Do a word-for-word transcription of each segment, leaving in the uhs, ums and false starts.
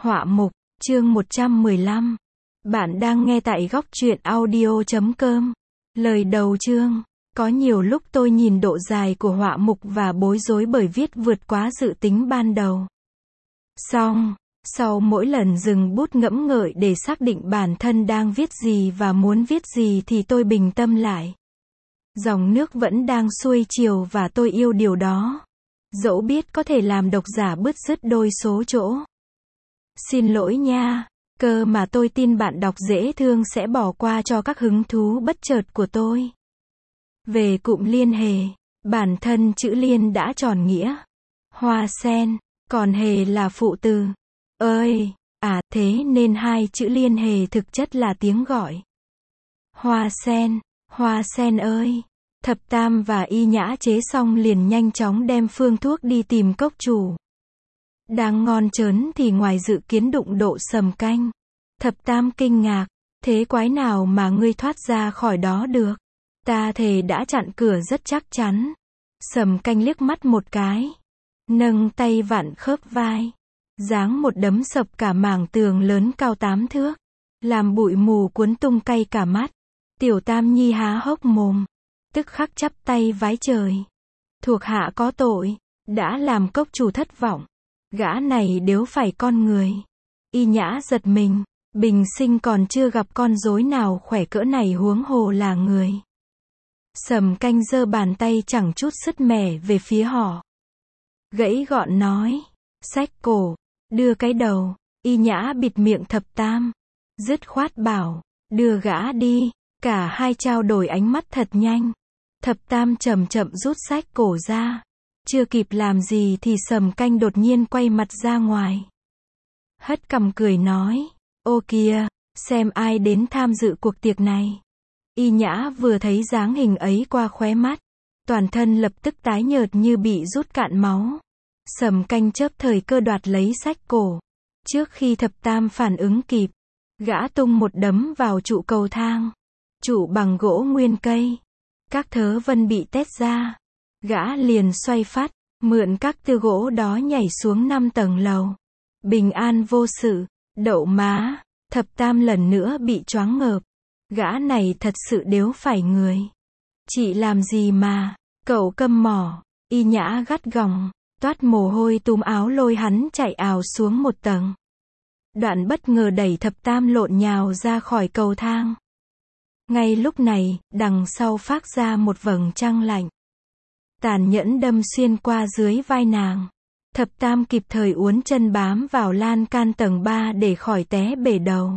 Họa mục, chương một trăm mười lăm. Bạn đang nghe tại góc truyện audio chấm com. Lời đầu chương. Có nhiều lúc tôi nhìn độ dài của họa mục và bối rối bởi viết vượt quá dự tính ban đầu. Xong, sau mỗi lần dừng bút ngẫm ngợi để xác định bản thân đang viết gì và muốn viết gì thì tôi bình tâm lại. Dòng nước vẫn đang xuôi chiều và tôi yêu điều đó. Dẫu biết có thể làm độc giả bứt rứt đôi số chỗ. Xin lỗi nha, cơ mà tôi tin bạn đọc dễ thương sẽ bỏ qua cho các hứng thú bất chợt của tôi. Về cụm liên hề, bản thân chữ liên đã tròn nghĩa. Hoa sen, còn hề là phụ từ. Ơi, à thế nên hai chữ liên hề thực chất là tiếng gọi. Hoa sen, hoa sen ơi. Thập Tam và Y Nhã chế xong liền nhanh chóng đem phương thuốc đi tìm cốc chủ. Đang ngon chớn thì ngoài dự kiến đụng độ Sầm Canh. Thập Tam kinh ngạc, thế quái nào mà ngươi thoát ra khỏi đó được? Ta thề đã chặn cửa rất chắc chắn. Sầm Canh liếc mắt một cái, nâng tay vặn khớp vai, giáng một đấm sập cả mảng tường lớn cao tám thước, làm bụi mù cuốn tung cay cả mắt. Tiểu Tam Nhi há hốc mồm, tức khắc chắp tay vái trời. Thuộc hạ có tội, đã làm cốc chủ thất vọng. Gã này đếu phải con người. Y Nhã giật mình, bình sinh còn chưa gặp con rối nào khỏe cỡ này huống hồ là người. Sầm Canh giơ bàn tay chẳng chút sứt mẻ về phía họ. Gãy gọn nói, xách cổ, đưa cái đầu. Y Nhã bịt miệng Thập Tam, dứt khoát bảo, đưa gã đi. Cả hai trao đổi ánh mắt thật nhanh. Thập Tam chậm chậm rút xách cổ ra. Chưa kịp làm gì thì Sầm Canh đột nhiên quay mặt ra ngoài. Hất cằm cười nói, ô kìa, xem ai đến tham dự cuộc tiệc này. Y Nhã vừa thấy dáng hình ấy qua khóe mắt, toàn thân lập tức tái nhợt như bị rút cạn máu. Sầm Canh chớp thời cơ đoạt lấy xách cổ. Trước khi Thập Tam phản ứng kịp, gã tung một đấm vào trụ cầu thang. Trụ bằng gỗ nguyên cây. Các thớ vân bị tét ra. Gã liền xoay phát, mượn các tư gỗ đó nhảy xuống năm tầng lầu. Bình an vô sự, đậu má. Thập Tam lần nữa bị choáng ngợp. Gã này thật sự đếu phải người. Chị làm gì mà, cậu câm mỏ. Y Nhã gắt gỏng, toát mồ hôi túm áo lôi hắn chạy ào xuống một tầng. Đoạn bất ngờ đẩy Thập Tam lộn nhào ra khỏi cầu thang. Ngay lúc này, đằng sau phác ra một vầng trăng lạnh. Tàn nhẫn đâm xuyên qua dưới vai nàng. Thập Tam kịp thời uốn chân bám vào lan can tầng ba để khỏi té bể đầu.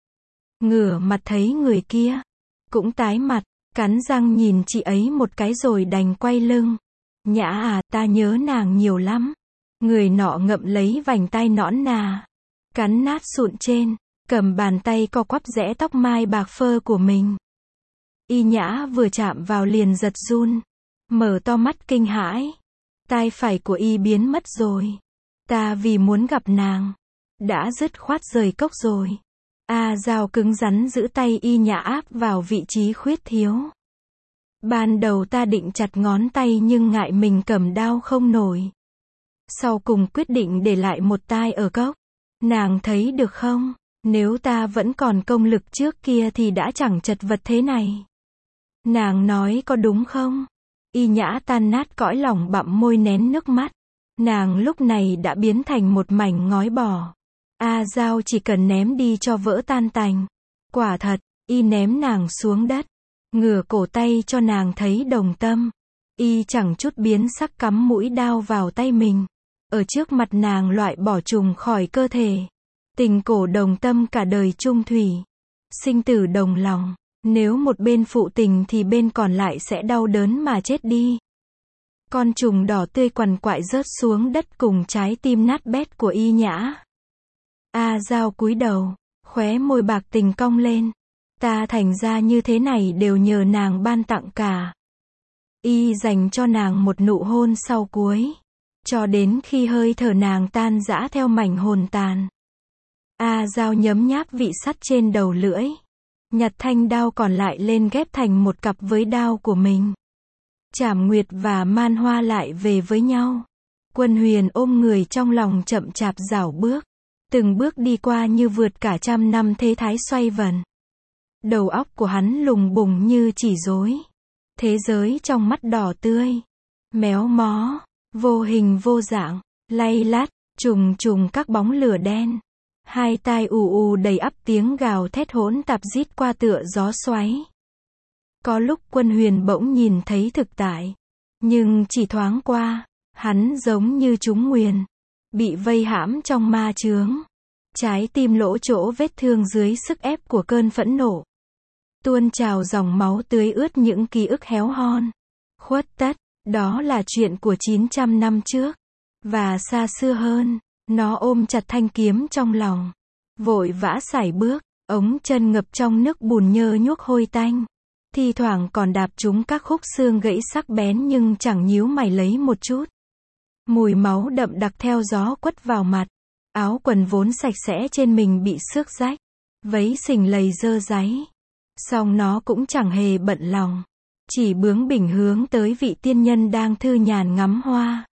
Ngửa mặt thấy người kia, cũng tái mặt, cắn răng nhìn chị ấy một cái rồi đành quay lưng. Nhã à, ta nhớ nàng nhiều lắm. Người nọ ngậm lấy vành tai nõn nà, cắn nát sụn trên, cầm bàn tay co quắp rẽ tóc mai bạc phơ của mình. Y Nhã vừa chạm vào liền giật run, mở to mắt kinh hãi. Tai phải của y biến mất rồi. Ta vì muốn gặp nàng, đã dứt khoát rời cốc rồi. A Giao cứng rắn giữ tay Y Nhã áp vào vị trí khuyết thiếu. Ban đầu ta định chặt ngón tay nhưng ngại mình cầm đao không nổi. Sau cùng quyết định để lại một tai ở cốc. Nàng thấy được không? Nếu ta vẫn còn công lực trước kia thì đã chẳng chật vật thế này. Nàng nói có đúng không? Y Nhã tan nát cõi lòng bặm môi nén nước mắt. Nàng lúc này đã biến thành một mảnh ngói bò. A Giao chỉ cần ném đi cho vỡ tan tành. Quả thật, y ném nàng xuống đất. Ngửa cổ tay cho nàng thấy đồng tâm. Y chẳng chút biến sắc cắm mũi đao vào tay mình. Ở trước mặt nàng loại bỏ trùng khỏi cơ thể. Tình cổ đồng tâm cả đời chung thủy. Sinh tử đồng lòng. Nếu một bên phụ tình thì bên còn lại sẽ đau đớn mà chết đi. Con trùng đỏ tươi quằn quại rớt xuống đất cùng trái tim nát bét của Y Nhã. A Giao cúi đầu, khóe môi bạc tình cong lên. Ta thành ra như thế này đều nhờ nàng ban tặng cả. Y dành cho nàng một nụ hôn sau cuối, cho đến khi hơi thở nàng tan rã theo mảnh hồn tàn. A Giao nhấm nháp vị sắt trên đầu lưỡi, nhặt thanh đao còn lại lên ghép thành một cặp với đao của mình. Trảm Nguyệt và Man Hoa lại về với nhau. Quân Huyền ôm người trong lòng chậm chạp rảo bước. từng bước đi qua như vượt cả trăm năm thế thái xoay vần. Đầu óc của hắn lùng bùng như chỉ rối. Thế giới trong mắt đỏ tươi, méo mó, vô hình vô dạng, lay lát, trùng trùng các bóng lửa đen. Hai tai ù ù đầy ắp tiếng gào thét hỗn tạp rít qua tựa gió xoáy. Có lúc Quân Huyền bỗng nhìn thấy thực tại, nhưng chỉ thoáng qua, hắn giống như trúng nguyền, bị vây hãm trong ma chướng. Trái tim lỗ chỗ vết thương dưới sức ép của cơn phẫn nộ. Tuôn trào dòng máu tưới ướt những ký ức héo hon. Khuất tất, đó là chuyện của chín trăm năm trước. Và xa xưa hơn, nó ôm chặt thanh kiếm trong lòng. Vội vã sải bước, ống chân ngập trong nước bùn nhơ nhuốc hôi tanh. Thi thoảng còn đạp trúng các khúc xương gãy sắc bén nhưng chẳng nhíu mày lấy một chút. Mùi máu đậm đặc theo gió quất vào mặt. Áo quần vốn sạch sẽ trên mình bị xước rách. Váy xình lầy dơ dáy. Song nó cũng chẳng hề bận lòng. Chỉ bướng bỉnh hướng tới vị tiên nhân đang thư nhàn ngắm hoa.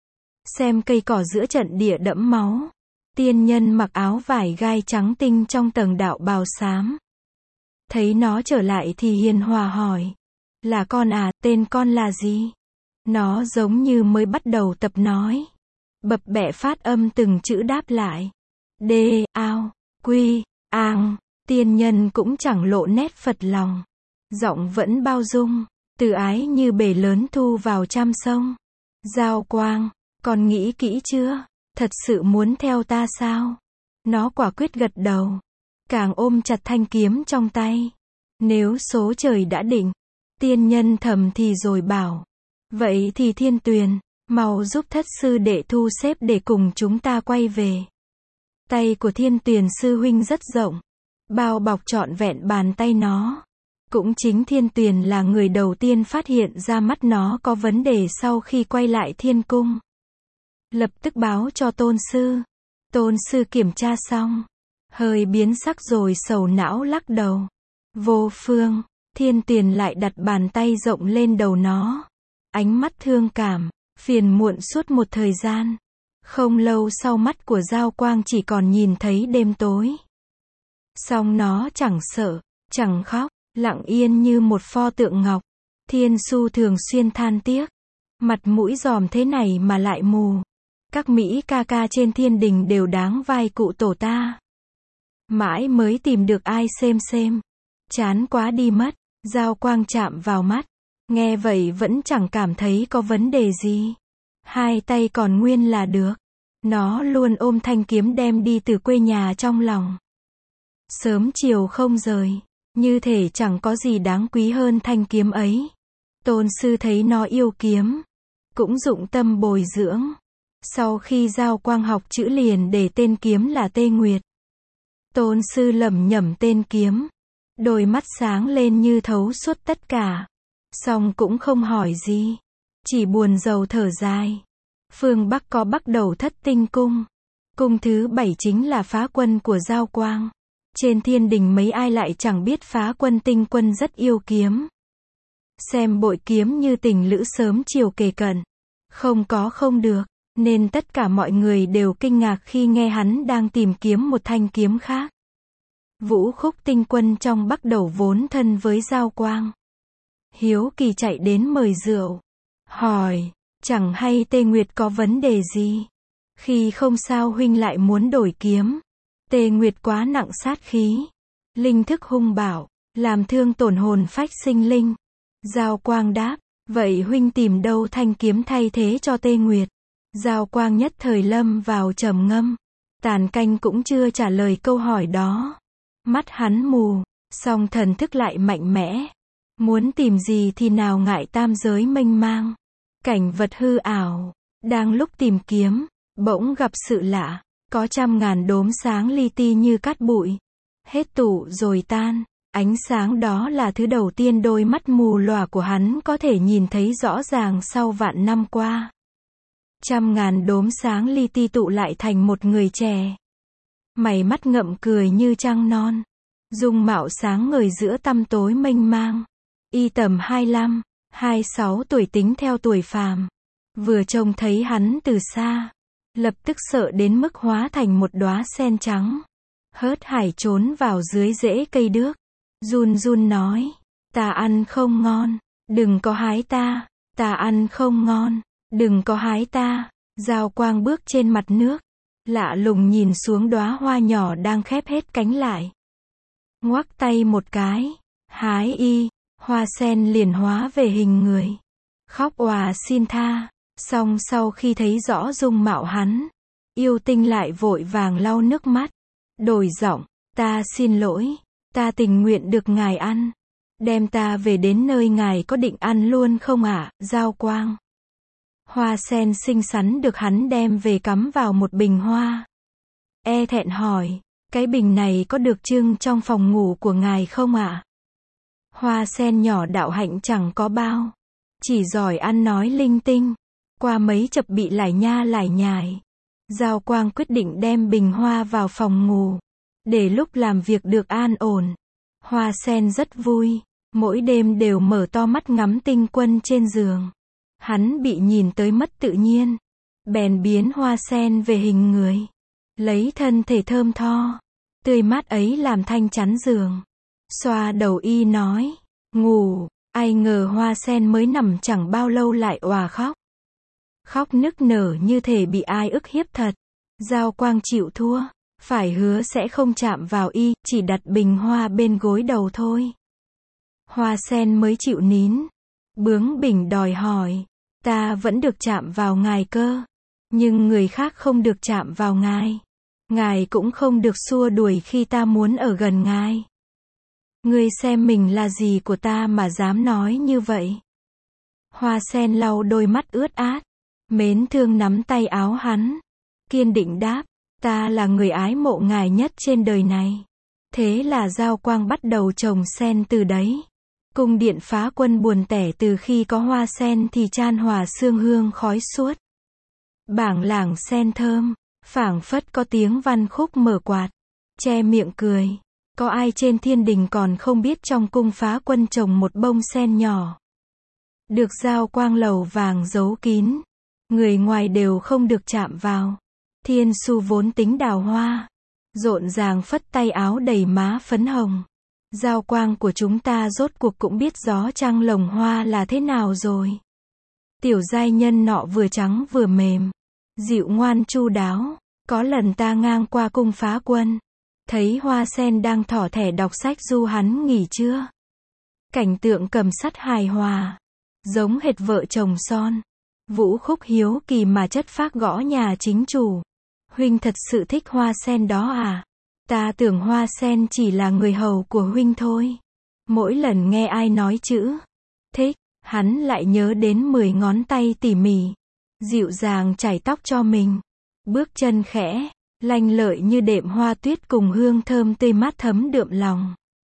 Xem cây cỏ giữa trận địa đẫm máu. Tiên nhân mặc áo vải gai trắng tinh trong tầng đạo bào xám. Thấy nó trở lại thì hiền hòa hỏi. Là con à, tên con là gì? Nó giống như mới bắt đầu tập nói. Bập bẹ phát âm từng chữ đáp lại. Đê, ao, quy, ang. Tiên nhân cũng chẳng lộ nét phật lòng. Giọng vẫn bao dung, từ ái như bể lớn thu vào trăm sông. Giao Quang, con nghĩ kỹ chưa? Thật sự muốn theo ta sao? Nó quả quyết gật đầu. Càng ôm chặt thanh kiếm trong tay. Nếu số trời đã định. Tiên nhân thầm thì rồi bảo. Vậy thì Thiên Tuyền, mau giúp thất sư đệ thu xếp để cùng chúng ta quay về. Tay của Thiên Tuyền sư huynh rất rộng. Bao bọc trọn vẹn bàn tay nó. Cũng chính Thiên Tuyền là người đầu tiên phát hiện ra mắt nó có vấn đề sau khi quay lại thiên cung. Lập tức báo cho tôn sư. Tôn sư kiểm tra xong. Hơi biến sắc rồi sầu não lắc đầu. Vô phương, Thiên Tuyền lại đặt bàn tay rộng lên đầu nó. Ánh mắt thương cảm, phiền muộn suốt một thời gian. Không lâu sau mắt của Giao Quang chỉ còn nhìn thấy đêm tối. Song nó chẳng sợ, chẳng khóc, lặng yên như một pho tượng ngọc. Thiên Su thường xuyên than tiếc. Mặt mũi giòm thế này mà lại mù. Các Mỹ ca ca trên thiên đình đều đáng vai cụ tổ ta. Mãi mới tìm được ai xem xem. Chán quá đi mất. Giao Quang chạm vào mắt. Nghe vậy vẫn chẳng cảm thấy có vấn đề gì. Hai tay còn nguyên là được. Nó luôn ôm thanh kiếm đem đi từ quê nhà trong lòng. Sớm chiều không rời. Như thể chẳng có gì đáng quý hơn thanh kiếm ấy. Tôn sư thấy nó yêu kiếm. Cũng dụng tâm bồi dưỡng. Sau khi Giao Quang học chữ liền để tên kiếm là Tê Nguyệt. Tôn sư lẩm nhẩm tên kiếm. Đôi mắt sáng lên như thấu suốt tất cả. Song cũng không hỏi gì. Chỉ buồn rầu thở dài. Phương Bắc có Bắc Đầu Thất Tinh Cung. Cung thứ bảy chính là phá quân của Giao Quang. Trên thiên đình mấy ai lại chẳng biết phá quân tinh quân rất yêu kiếm. Xem bội kiếm như tình lữ sớm chiều kề cận. Không có không được. Nên tất cả mọi người đều kinh ngạc khi nghe hắn đang tìm kiếm một thanh kiếm khác. Vũ Khúc tinh quân trong Bắc Đầu vốn thân với Giao Quang. Hiếu kỳ chạy đến mời rượu. Hỏi, chẳng hay Tê Nguyệt có vấn đề gì? Khi không sao huynh lại muốn đổi kiếm. Tê Nguyệt quá nặng sát khí. Linh thức hung bạo, làm thương tổn hồn phách sinh linh. Giao Quang đáp, vậy huynh tìm đâu thanh kiếm thay thế cho Tê Nguyệt? Giao Quang nhất thời lâm vào trầm ngâm. Tàn Canh cũng chưa trả lời câu hỏi đó. Mắt hắn mù, song thần thức lại mạnh mẽ. Muốn tìm gì thì nào ngại tam giới mênh mang. Cảnh vật hư ảo. Đang lúc tìm kiếm, bỗng gặp sự lạ. Có trăm ngàn đốm sáng li ti như cát bụi. Hết tụ rồi tan. Ánh sáng đó là thứ đầu tiên đôi mắt mù lòa của hắn có thể nhìn thấy rõ ràng sau vạn năm qua. Trăm ngàn đốm sáng li ti tụ lại thành một người trẻ. Mày mắt ngậm cười như trăng non. Dung mạo sáng ngời giữa tăm tối mênh mang. Y tầm hai mươi lăm, hai mươi sáu tuổi tính theo tuổi phàm. Vừa trông thấy hắn từ xa, lập tức sợ đến mức hóa thành một đóa sen trắng. Hớt hải trốn vào dưới rễ cây đước, run run nói, ta ăn không ngon, đừng có hái ta, ta ăn không ngon, đừng có hái ta. Giao Quang bước trên mặt nước, lạ lùng nhìn xuống đóa hoa nhỏ đang khép hết cánh lại. Ngoắc tay một cái, hái y, hoa sen liền hóa về hình người. Khóc òa xin tha, song sau khi thấy rõ dung mạo hắn, yêu tinh lại vội vàng lau nước mắt, đổi giọng, ta xin lỗi, ta tình nguyện được ngài ăn. Đem ta về đến nơi ngài có định ăn luôn không ạ, à, Giao Quang? Hoa sen xinh xắn được hắn đem về cắm vào một bình hoa. E thẹn hỏi, cái bình này có được trưng trong phòng ngủ của ngài không ạ? À? Hoa sen nhỏ đạo hạnh chẳng có bao, chỉ giỏi ăn nói linh tinh, qua mấy chập bị lải nha lải nhải. Giao Quang quyết định đem bình hoa vào phòng ngủ, để lúc làm việc được an ổn. Hoa sen rất vui, mỗi đêm đều mở to mắt ngắm tinh quân trên giường. Hắn bị nhìn tới mất tự nhiên, bèn biến hoa sen về hình người, lấy thân thể thơm tho, tươi mát ấy làm thanh chắn giường. Xoa đầu y nói, ngủ, ai ngờ hoa sen mới nằm chẳng bao lâu lại òa khóc. Khóc nức nở như thể bị ai ức hiếp thật. Giao Quang chịu thua, phải hứa sẽ không chạm vào y, chỉ đặt bình hoa bên gối đầu thôi. Hoa sen mới chịu nín, bướng bỉnh đòi hỏi, ta vẫn được chạm vào ngài cơ, nhưng người khác không được chạm vào ngài. Ngài cũng không được xua đuổi khi ta muốn ở gần ngài. Ngươi xem mình là gì của ta mà dám nói như vậy? Hoa sen lau đôi mắt ướt át, mến thương nắm tay áo hắn, kiên định đáp, ta là người ái mộ ngài nhất trên đời này. Thế là Giao Quang bắt đầu trồng sen từ đấy. Cung điện Phá Quân buồn tẻ từ khi có hoa sen thì chan hòa sương hương khói suốt. Bảng lảng sen thơm, phảng phất có tiếng văn khúc mở quạt, che miệng cười. Có ai trên thiên đình còn không biết trong cung Phá Quân trồng một bông sen nhỏ, được Giao Quang lầu vàng giấu kín, người ngoài đều không được chạm vào. Thiên Su vốn tính đào hoa, rộn ràng phất tay áo đầy má phấn hồng. Giao Quang của chúng ta rốt cuộc cũng biết gió trăng lồng hoa là thế nào rồi. Tiểu giai nhân nọ vừa trắng vừa mềm, dịu ngoan chu đáo. Có lần ta ngang qua cung Phá Quân, thấy hoa sen đang thỏ thẻ đọc sách du hắn nghỉ trưa. Cảnh tượng cầm sắt hài hòa, giống hệt vợ chồng son. Vũ Khúc hiếu kỳ mà chất phác gõ nhà chính chủ. Huynh thật sự thích hoa sen đó à? Ta tưởng hoa sen chỉ là người hầu của huynh thôi. Mỗi lần nghe ai nói chữ thích, hắn lại nhớ đến mười ngón tay tỉ mỉ, dịu dàng chải tóc cho mình. Bước chân khẽ, lanh lợi như đệm hoa tuyết cùng hương thơm tươi mát thấm đượm lòng.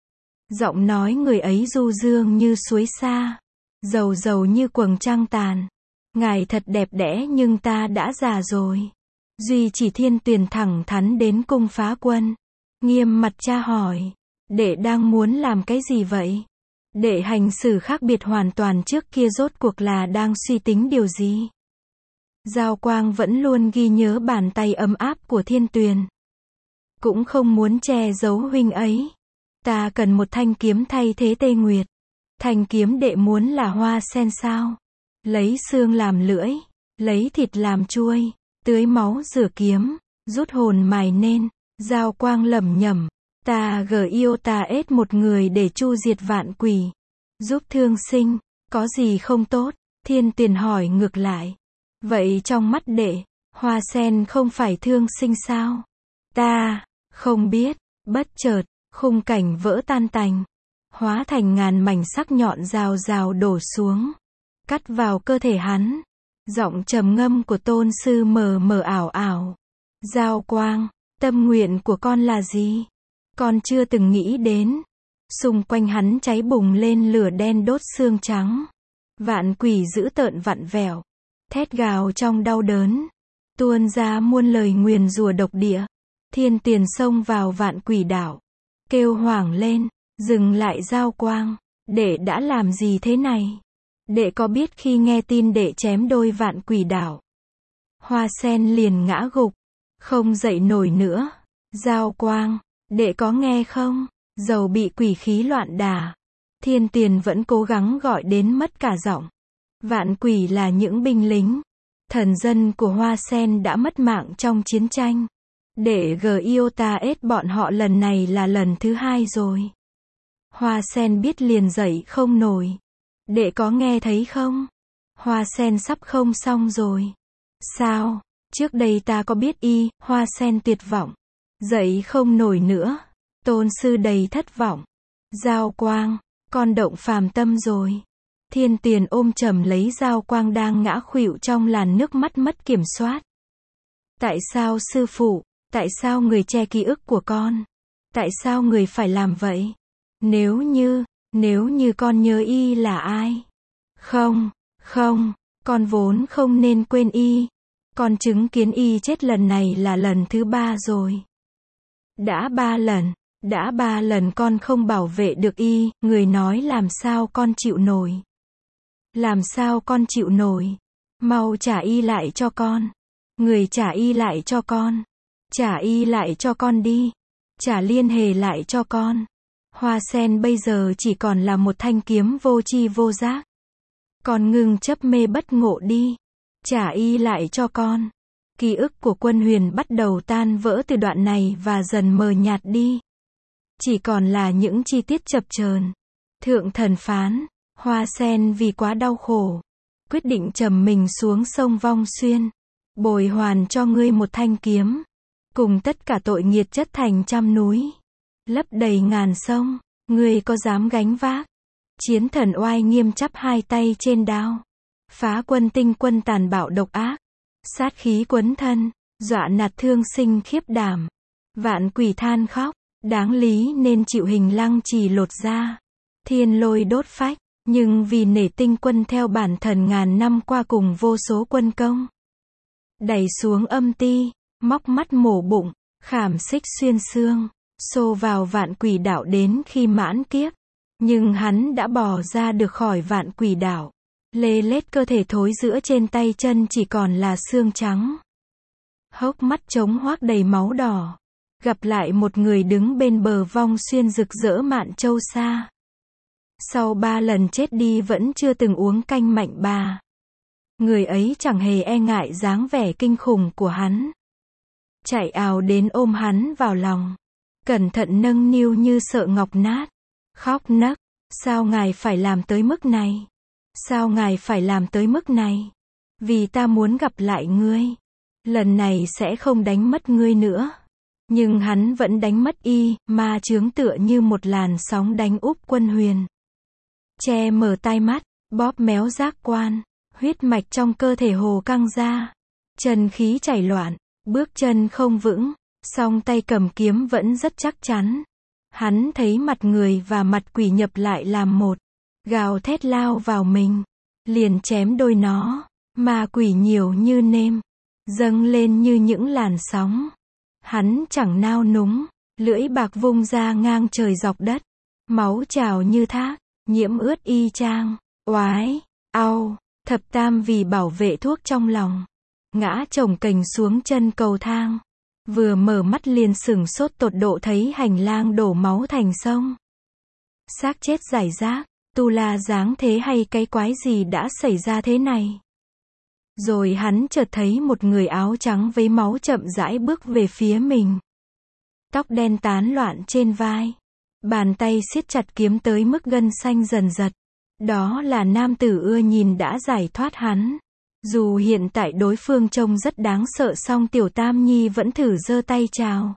Giọng nói người ấy du dương như suối xa, dầu dầu như quầng trăng tàn. Ngài thật đẹp đẽ nhưng ta đã già rồi. Duy Chỉ Thiên Tuyền thẳng thắn đến cung Phá Quân, nghiêm mặt tra hỏi, đệ đang muốn làm cái gì vậy? Đệ hành xử khác biệt hoàn toàn trước kia rốt cuộc là đang suy tính điều gì? Giao Quang vẫn luôn ghi nhớ bàn tay ấm áp của Thiên Tuyền, cũng không muốn che giấu huynh ấy. Ta cần một thanh kiếm thay thế Tê Nguyệt. Thanh kiếm đệ muốn là hoa sen sao? Lấy xương làm lưỡi, lấy thịt làm chuôi, tưới máu rửa kiếm, rút hồn mài nên. Giao Quang lẩm nhẩm, ta gờ yêu ta ết một người để chu diệt vạn quỷ, giúp thương sinh, có gì không tốt? Thiên Tuyền hỏi ngược lại, vậy trong mắt đệ, hoa sen không phải thương sinh sao? Ta không biết. Bất chợt, khung cảnh vỡ tan tành, hóa thành ngàn mảnh sắc nhọn rào rào đổ xuống, cắt vào cơ thể hắn. Giọng trầm ngâm của tôn sư mờ mờ ảo ảo. Giao Quang, tâm nguyện của con là gì? Con chưa từng nghĩ đến. Xung quanh hắn cháy bùng lên lửa đen đốt xương trắng. Vạn quỷ dữ tợn vặn vẹo, thét gào trong đau đớn, tuôn ra muôn lời nguyền rủa độc địa. Thiên Tuyền xông vào vạn quỷ đảo, kêu hoảng lên, dừng lại Giao Quang, đệ đã làm gì thế này? Đệ có biết khi nghe tin đệ chém đôi vạn quỷ đảo, Hoa sen liền ngã gục, không dậy nổi nữa. Giao Quang, đệ có nghe không? Dầu bị quỷ khí loạn đả. Thiên Tiền vẫn cố gắng gọi đến mất cả giọng. Vạn quỷ là những binh lính, thần dân của Hoa Sen đã mất mạng trong chiến tranh. Để Giotaes bọn họ lần này là lần thứ hai rồi. Hoa Sen biết liền dậy không nổi. Đệ có nghe thấy không? Hoa Sen sắp không xong rồi. Sao? Trước đây ta có biết y. Hoa Sen tuyệt vọng. Dậy không nổi nữa. Tôn sư đầy thất vọng. Giao Quang, con động phàm tâm rồi. Thiên Tiền ôm chầm lấy Giao Quang đang ngã khuỵu trong làn nước mắt mất kiểm soát. Tại sao sư phụ? Tại sao người che ký ức của con? Tại sao người phải làm vậy? Nếu như, nếu như con nhớ y là ai? Không, không, con vốn không nên quên y. Con chứng kiến y chết lần này là lần thứ ba rồi. Đã ba lần, đã ba lần con không bảo vệ được y, người nói làm sao con chịu nổi. Làm sao con chịu nổi? Mau trả y lại cho con. Người trả y lại cho con. Trả y lại cho con đi. Trả liên hề lại cho con. Hoa sen bây giờ chỉ còn là một thanh kiếm vô tri vô giác. Con ngừng chấp mê bất ngộ đi. Trả y lại cho con. Ký ức của Quân Huyền bắt đầu tan vỡ từ đoạn này và dần mờ nhạt đi. Chỉ còn là những chi tiết chập chờn. Thượng thần phán, Hoa sen vì quá đau khổ, quyết định trầm mình xuống sông Vong Xuyên, bồi hoàn cho ngươi một thanh kiếm, cùng tất cả tội nghiệt chất thành trăm núi, lấp đầy ngàn sông, ngươi có dám gánh vác? Chiến thần oai nghiêm chắp hai tay trên đao, phá quân tinh quân tàn bạo độc ác, sát khí quấn thân, dọa nạt thương sinh khiếp đảm, vạn quỷ than khóc, đáng lý nên chịu hình lăng trì lột da, thiên lôi đốt phách. Nhưng vì nể tinh quân theo bản thần ngàn năm qua cùng vô số quân công, đẩy xuống âm ti, móc mắt mổ bụng, khảm xích xuyên xương, xô vào vạn quỷ đạo đến khi mãn kiếp. Nhưng hắn đã bỏ ra được khỏi vạn quỷ đạo. Lê lết cơ thể thối rữa trên tay chân chỉ còn là xương trắng. Hốc mắt trống hoác đầy máu đỏ. Gặp lại một người đứng bên bờ Vong Xuyên rực rỡ Mạn Châu xa. Sau ba lần chết đi vẫn chưa từng uống canh mạnh bà. Người ấy chẳng hề e ngại dáng vẻ kinh khủng của hắn. Chạy ào đến ôm hắn vào lòng. Cẩn thận nâng niu như sợ ngọc nát. Khóc nấc. Sao ngài phải làm tới mức này? Sao ngài phải làm tới mức này? Vì ta muốn gặp lại ngươi. Lần này sẽ không đánh mất ngươi nữa. Nhưng hắn vẫn đánh mất y, ma chướng tựa như một làn sóng đánh úp Quân Huyền. Che mở tai mắt, bóp méo giác quan, huyết mạch trong cơ thể hồ căng ra, chân khí chảy loạn, bước chân không vững, song tay cầm kiếm vẫn rất chắc chắn. Hắn thấy mặt người và mặt quỷ nhập lại làm một, gào thét lao vào mình, liền chém đôi nó, ma quỷ nhiều như nêm, dâng lên như những làn sóng. Hắn chẳng nao núng, lưỡi bạc vung ra ngang trời dọc đất, máu trào như thác. Nhiễm ướt y chang, oái, au, thập tam vì bảo vệ thuốc trong lòng. Ngã chồng cành xuống chân cầu thang. Vừa mở mắt liền sửng sốt tột độ thấy hành lang đổ máu thành sông. Xác chết rải rác, tu la dáng thế hay cái quái gì đã xảy ra thế này? Rồi hắn chợt thấy một người áo trắng với máu chậm rãi bước về phía mình. Tóc đen tán loạn trên vai. Bàn tay siết chặt kiếm tới mức gân xanh dần giật. Đó là nam tử ưa nhìn đã giải thoát hắn. Dù hiện tại đối phương trông rất đáng sợ song tiểu tam nhi vẫn thử giơ tay chào.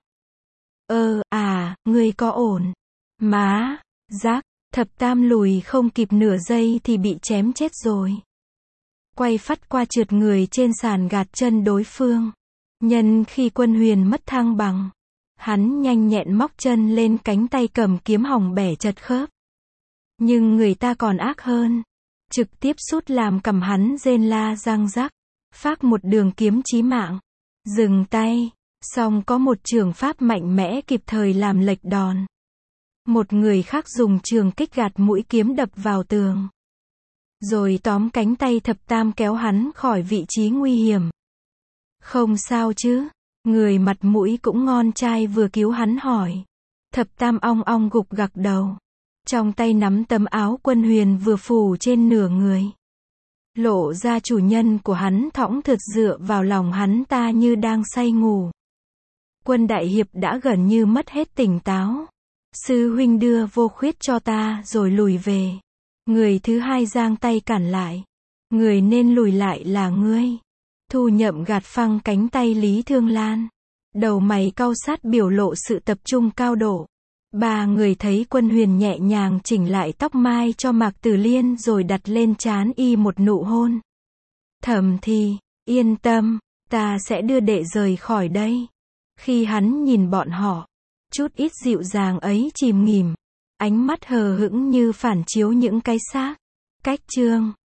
Ơ, à, ngươi có ổn. Má, giác, thập tam lùi không kịp nửa giây thì bị chém chết rồi. Quay phắt qua trượt người trên sàn gạt chân đối phương. Nhân khi Quân Huyền mất thăng bằng. Hắn nhanh nhẹn móc chân lên cánh tay cầm kiếm hỏng bẻ chật khớp. Nhưng người ta còn ác hơn. Trực tiếp sút làm cằm hắn rên la răng rắc. Phác một đường kiếm chí mạng. Dừng tay. Song có một trường pháp mạnh mẽ kịp thời làm lệch đòn. Một người khác dùng trường kích gạt mũi kiếm đập vào tường. Rồi tóm cánh tay thập tam kéo hắn khỏi vị trí nguy hiểm. Không sao chứ? Người mặt mũi cũng ngon trai vừa cứu hắn hỏi. Thập Tam ong ong gục gặc đầu. Trong tay nắm tấm áo quân huyền vừa phủ trên nửa người. Lộ ra chủ nhân của hắn thõng thượt dựa vào lòng hắn ta như đang say ngủ. Quân đại hiệp đã gần như mất hết tỉnh táo. Sư huynh đưa vô khuyết cho ta rồi lùi về. Người thứ hai giang tay cản lại. Người nên lùi lại là ngươi. Thu Nhậm gạt phăng cánh tay Lý Thương Lan. Đầu mày cau sát biểu lộ sự tập trung cao độ. Ba người thấy quân huyền nhẹ nhàng chỉnh lại tóc mai cho Mạc Tử Liên rồi đặt lên trán y một nụ hôn. Thầm thì, yên tâm, ta sẽ đưa đệ rời khỏi đây. Khi hắn nhìn bọn họ, chút ít dịu dàng ấy chìm nghỉm, ánh mắt hờ hững như phản chiếu những cái xác. Cách chương